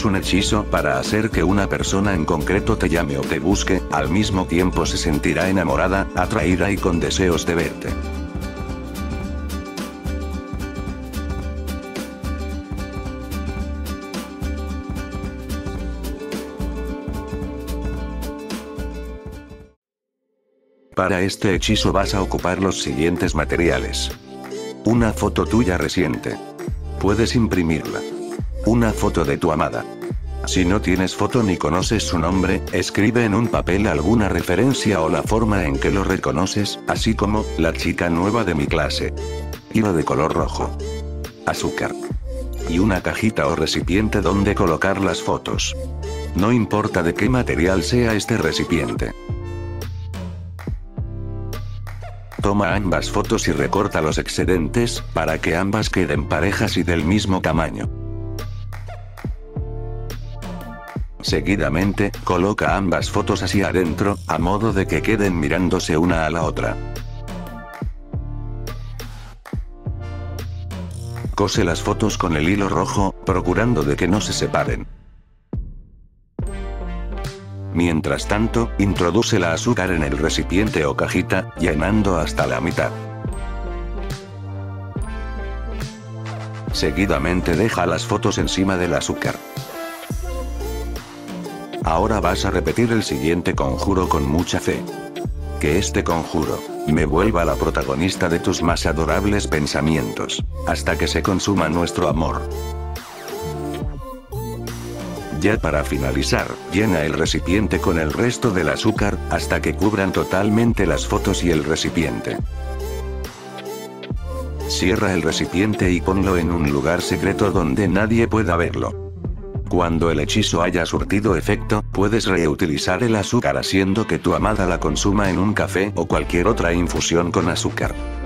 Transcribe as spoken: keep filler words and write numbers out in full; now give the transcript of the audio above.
es un hechizo para hacer que una persona en concreto te llame o te busque, al mismo tiempo se sentirá enamorada, atraída y con deseos de verte. Para este hechizo vas a ocupar los siguientes materiales. Una foto tuya reciente. Puedes imprimirla. Una foto de tu amada. Si no tienes foto ni conoces su nombre, escribe en un papel alguna referencia o la forma en que lo reconoces, así como, la chica nueva de mi clase. Hilo de color rojo. Azúcar. Y una cajita o recipiente donde colocar las fotos. No importa de qué material sea este recipiente. Toma ambas fotos y recorta los excedentes, para que ambas queden parejas y del mismo tamaño. Seguidamente, coloca ambas fotos hacia adentro, a modo de que queden mirándose una a la otra. Cose las fotos con el hilo rojo, procurando de que no se separen. Mientras tanto, introduce la azúcar en el recipiente o cajita, llenando hasta la mitad. Seguidamente deja las fotos encima del azúcar. Ahora vas a repetir el siguiente conjuro con mucha fe. Que este conjuro me vuelva la protagonista de tus más adorables pensamientos, hasta que se consuma nuestro amor. Ya para finalizar, llena el recipiente con el resto del azúcar, hasta que cubran totalmente las fotos y el recipiente. Cierra el recipiente y ponlo en un lugar secreto donde nadie pueda verlo. Cuando el hechizo haya surtido efecto, puedes reutilizar el azúcar haciendo que tu amada la consuma en un café o cualquier otra infusión con azúcar.